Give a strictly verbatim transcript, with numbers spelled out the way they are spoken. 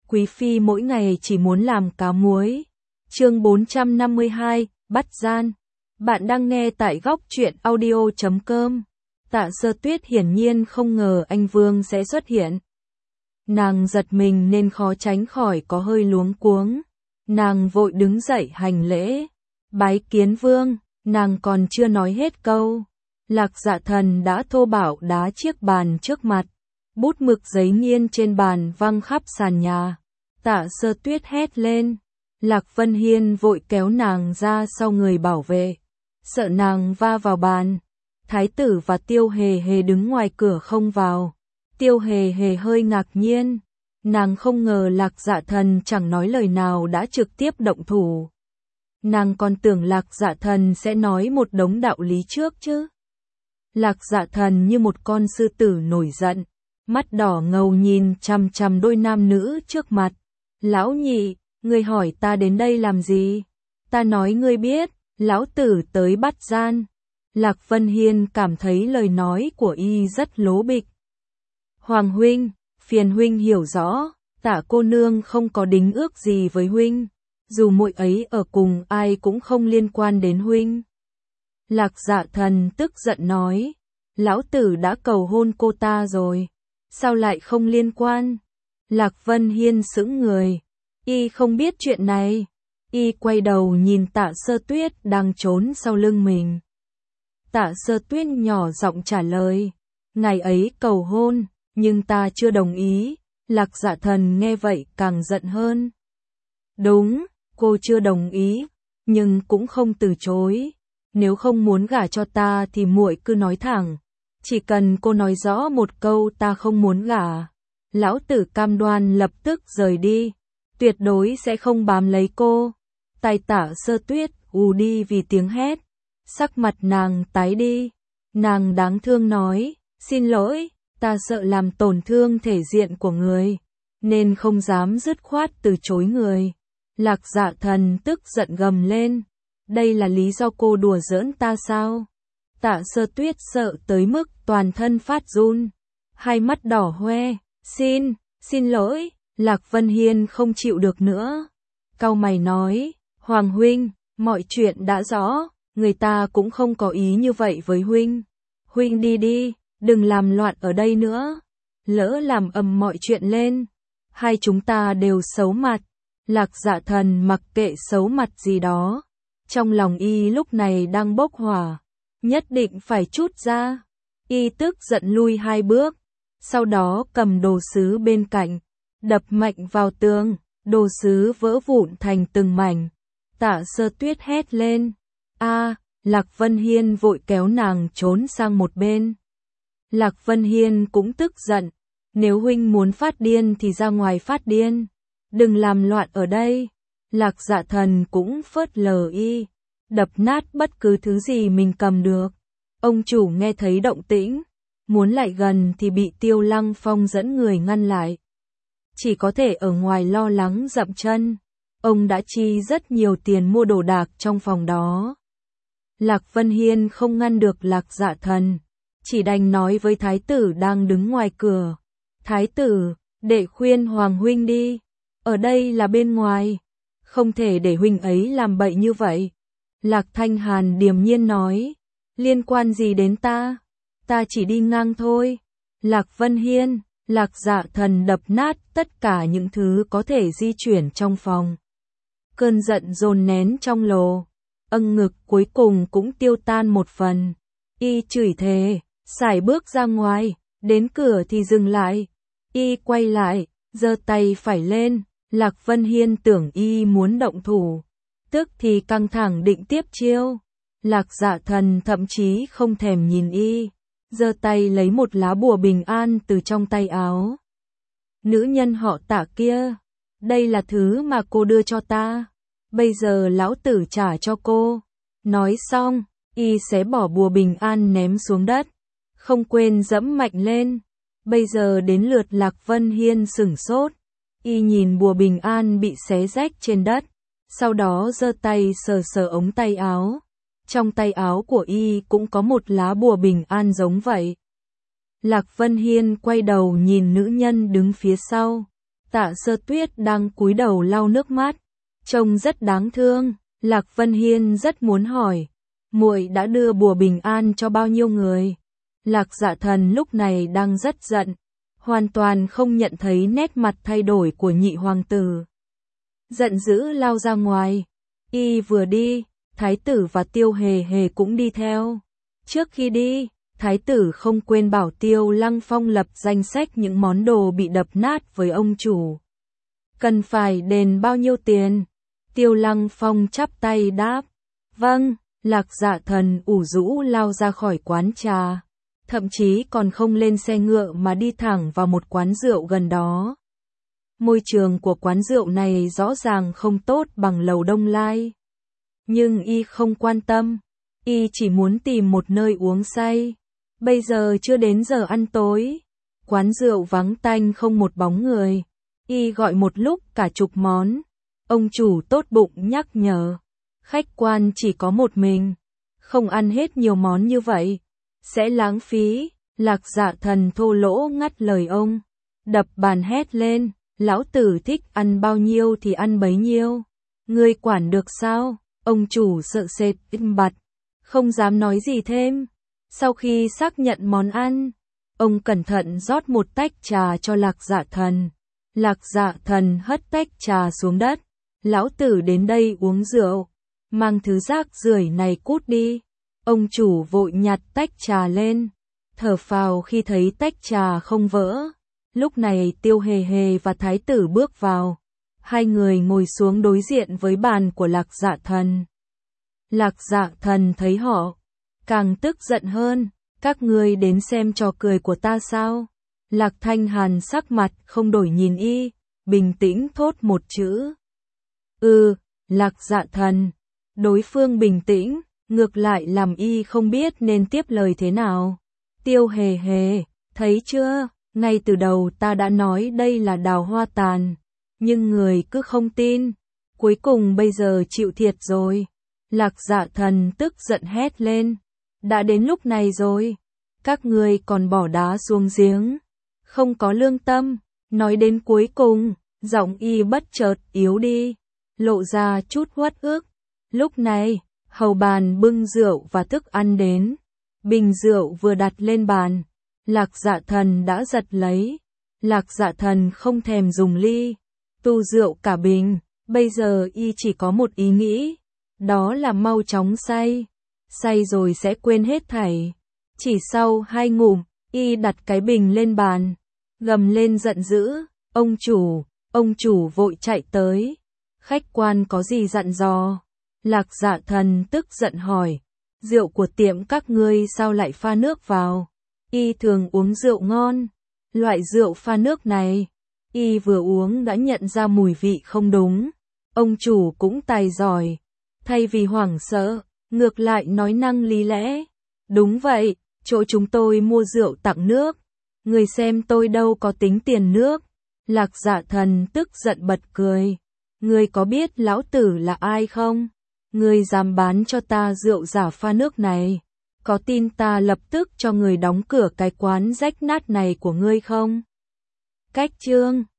Quý phi mỗi ngày chỉ muốn làm cá muối. Chương bốn trăm năm mươi hai, bắt gian. Bạn đang nghe tại góc truyện audio chấm com. Tạ Sơ Tuyết hiển nhiên không ngờ anh Vương sẽ xuất hiện. Nàng giật mình nên khó tránh khỏi có hơi luống cuống. Nàng vội đứng dậy hành lễ. Bái kiến Vương, nàng còn chưa nói hết câu. Lạc Dạ Thần đã thô bạo đá chiếc bàn trước mặt. Bút mực giấy nghiên trên bàn văng khắp sàn nhà. Tạ Sơ Tuyết hét lên. Lạc Vân Hiên vội kéo nàng ra sau người bảo vệ. Sợ nàng va vào bàn. Thái tử và Tiêu Hề Hề đứng ngoài cửa không vào. Tiêu Hề Hề hơi ngạc nhiên. Nàng không ngờ Lạc Dạ Thần chẳng nói lời nào đã trực tiếp động thủ. Nàng còn tưởng Lạc Dạ Thần sẽ nói một đống đạo lý trước chứ. Lạc Dạ Thần như một con sư tử nổi giận. Mắt đỏ ngầu nhìn chằm chằm đôi nam nữ trước mặt. Lão nhị, ngươi hỏi ta đến đây làm gì? Ta nói ngươi biết, lão tử tới bắt gian. Lạc Vân Hiên cảm thấy lời nói của y rất lố bịch. Hoàng huynh, phiền huynh hiểu rõ, Tạ cô nương không có đính ước gì với huynh. Dù muội ấy ở cùng ai cũng không liên quan đến huynh. Lạc Dạ Thần tức giận nói. Lão tử đã cầu hôn cô ta rồi. Sao lại không liên quan? Lạc Vân Hiên sững người. Y không biết chuyện này. Y quay đầu nhìn Tạ Sơ Tuyết đang trốn sau lưng mình. Tạ Sơ Tuyết nhỏ giọng trả lời. Ngày ấy cầu hôn, nhưng ta chưa đồng ý. Lạc Dạ Thần nghe vậy càng giận hơn. Đúng, cô chưa đồng ý, nhưng cũng không từ chối. Nếu không muốn gả cho ta thì muội cứ nói thẳng. Chỉ cần cô nói rõ một câu ta không muốn gả. Lão tử cam đoan lập tức rời đi. Tuyệt đối sẽ không bám lấy cô. Tai Tạ Sơ Tuyết ù đi vì tiếng hét. Sắc mặt nàng tái đi. Nàng đáng thương nói. Xin lỗi, ta sợ làm tổn thương thể diện của người. Nên không dám dứt khoát từ chối người. Lạc Dạ Thần tức giận gầm lên. Đây là lý do cô đùa giỡn ta sao? Tạ Sơ Tuyết sợ tới mức toàn thân phát run. Hai mắt đỏ hoe. Xin, xin lỗi. Lạc Vân Hiên không chịu được nữa. Cau mày nói. Hoàng huynh, mọi chuyện đã rõ. Người ta cũng không có ý như vậy với huynh. Huynh đi đi, đừng làm loạn ở đây nữa. Lỡ làm ầm mọi chuyện lên. Hai chúng ta đều xấu mặt. Lạc Dạ Thần mặc kệ xấu mặt gì đó. Trong lòng y lúc này đang bốc hỏa. Nhất định phải trút ra. Y tức giận lui hai bước. Sau đó cầm đồ sứ bên cạnh. Đập mạnh vào tường. Đồ sứ vỡ vụn thành từng mảnh. Tạ Sơ Tuyết hét lên. A, Lạc Vân Hiên vội kéo nàng trốn sang một bên. Lạc Vân Hiên cũng tức giận. Nếu huynh muốn phát điên thì ra ngoài phát điên. Đừng làm loạn ở đây. Lạc Dạ Thần cũng phớt lờ y. Đập nát bất cứ thứ gì mình cầm được. Ông chủ nghe thấy động tĩnh. Muốn lại gần thì bị Tiêu Lăng Phong dẫn người ngăn lại. Chỉ có thể ở ngoài lo lắng dậm chân. Ông đã chi rất nhiều tiền mua đồ đạc trong phòng đó. Lạc Vân Hiên không ngăn được Lạc Dạ Thần. Chỉ đành nói với thái tử đang đứng ngoài cửa. Thái tử, để khuyên Hoàng huynh đi. Ở đây là bên ngoài. Không thể để huynh ấy làm bậy như vậy. Lạc Thanh Hàn điềm nhiên nói. Liên quan gì đến ta? Ta chỉ đi ngang thôi. Lạc Vân Hiên, Lạc Dạ Thần đập nát tất cả những thứ có thể di chuyển trong phòng. Cơn giận dồn nén trong lồ. Âng ngực cuối cùng cũng tiêu tan một phần. Y chửi thề, sải bước ra ngoài, đến cửa thì dừng lại. Y quay lại, giơ tay phải lên. Lạc Vân Hiên tưởng y muốn động thủ. Tức thì căng thẳng định tiếp chiêu. Lạc Dạ Thần thậm chí không thèm nhìn y. Giơ tay lấy một lá bùa bình an từ trong tay áo. Nữ nhân họ Tạ kia. Đây là thứ mà cô đưa cho ta. Bây giờ lão tử trả cho cô. Nói xong, y xé bỏ bùa bình an ném xuống đất. Không quên dẫm mạnh lên. Bây giờ đến lượt Lạc Vân Hiên sửng sốt. Y nhìn bùa bình an bị xé rách trên đất. Sau đó giơ tay sờ sờ ống tay áo. Trong tay áo của y cũng có một lá bùa bình an giống vậy. Lạc Vân Hiên quay đầu nhìn nữ nhân đứng phía sau. Tạ Sơ Tuyết đang cúi đầu lau nước mắt, trông rất đáng thương. Lạc Vân Hiên rất muốn hỏi, muội đã đưa bùa bình an cho bao nhiêu người? Lạc Dạ Thần lúc này đang rất giận, hoàn toàn không nhận thấy nét mặt thay đổi của nhị hoàng tử. Giận dữ lao ra ngoài, y vừa đi, thái tử và Tiêu Hề Hề cũng đi theo. Trước khi đi, thái tử không quên bảo Tiêu Lăng Phong lập danh sách những món đồ bị đập nát với ông chủ. Cần phải đền bao nhiêu tiền? Tiêu Lăng Phong chắp tay đáp, vâng. Lạc Dạ Thần ủ rũ lao ra khỏi quán trà, thậm chí còn không lên xe ngựa mà đi thẳng vào một quán rượu gần đó. Môi trường của quán rượu này rõ ràng không tốt bằng lầu Đông Lai. Nhưng y không quan tâm, y chỉ muốn tìm một nơi uống say. Bây giờ chưa đến giờ ăn tối, quán rượu vắng tanh không một bóng người. Y gọi một lúc cả chục món. Ông chủ tốt bụng nhắc nhở, khách quan chỉ có một mình, không ăn hết nhiều món như vậy, sẽ lãng phí. Lạc Dạ Thần thô lỗ ngắt lời ông, đập bàn hét lên, lão tử thích ăn bao nhiêu thì ăn bấy nhiêu, ngươi quản được sao? Ông chủ sợ sệt im bặt, không dám nói gì thêm. Sau khi xác nhận món ăn, ông cẩn thận rót một tách trà cho Lạc Dạ Thần. Lạc Dạ Thần hất tách trà xuống đất, lão tử đến đây uống rượu, mang thứ rác rưởi này cút đi. Ông chủ vội nhặt tách trà lên, thở phào khi thấy tách trà không vỡ. Lúc này Tiêu Hề Hề và thái tử bước vào, hai người ngồi xuống đối diện với bàn của Lạc Dạ Thần. Lạc Dạ Thần thấy họ, càng tức giận hơn, các ngươi đến xem trò cười của ta sao? Lạc Thanh Hàn sắc mặt không đổi nhìn y, bình tĩnh thốt một chữ. Ừ. Lạc Dạ Thần. Đối phương bình tĩnh, ngược lại làm y không biết nên tiếp lời thế nào. Tiêu Hề Hề, thấy chưa, ngay từ đầu ta đã nói đây là đào hoa tàn, nhưng người cứ không tin, cuối cùng bây giờ chịu thiệt rồi. Lạc Dạ Thần tức giận hét lên, đã đến lúc này rồi, các ngươi còn bỏ đá xuống giếng, không có lương tâm. Nói đến cuối cùng, giọng y bất chợt yếu đi, lộ ra chút uất ức. Lúc này, hầu bàn bưng rượu và thức ăn đến. Bình rượu vừa đặt lên bàn, Lạc Dạ Thần đã giật lấy. Lạc Dạ Thần không thèm dùng ly, tu rượu cả bình. Bây giờ y chỉ có một ý nghĩ, đó là mau chóng say. Say rồi sẽ quên hết thảy. Chỉ sau hai ngụm, y đặt cái bình lên bàn, gầm lên giận dữ. Ông chủ, ông chủ vội chạy tới. Khách quan có gì dặn dò? Lạc Dạ Thần tức giận hỏi, rượu của tiệm các ngươi sao lại pha nước vào? Y thường uống rượu ngon, loại rượu pha nước này, y vừa uống đã nhận ra mùi vị không đúng. Ông chủ cũng tài giỏi, thay vì hoảng sợ, ngược lại nói năng lý lẽ. Đúng vậy, chỗ chúng tôi mua rượu tặng nước, người xem tôi đâu có tính tiền nước. Lạc Dạ Thần tức giận bật cười, ngươi có biết lão tử là ai không? Ngươi dám bán cho ta rượu giả pha nước này, có tin ta lập tức cho người đóng cửa cái quán rách nát này của ngươi không? Cách chương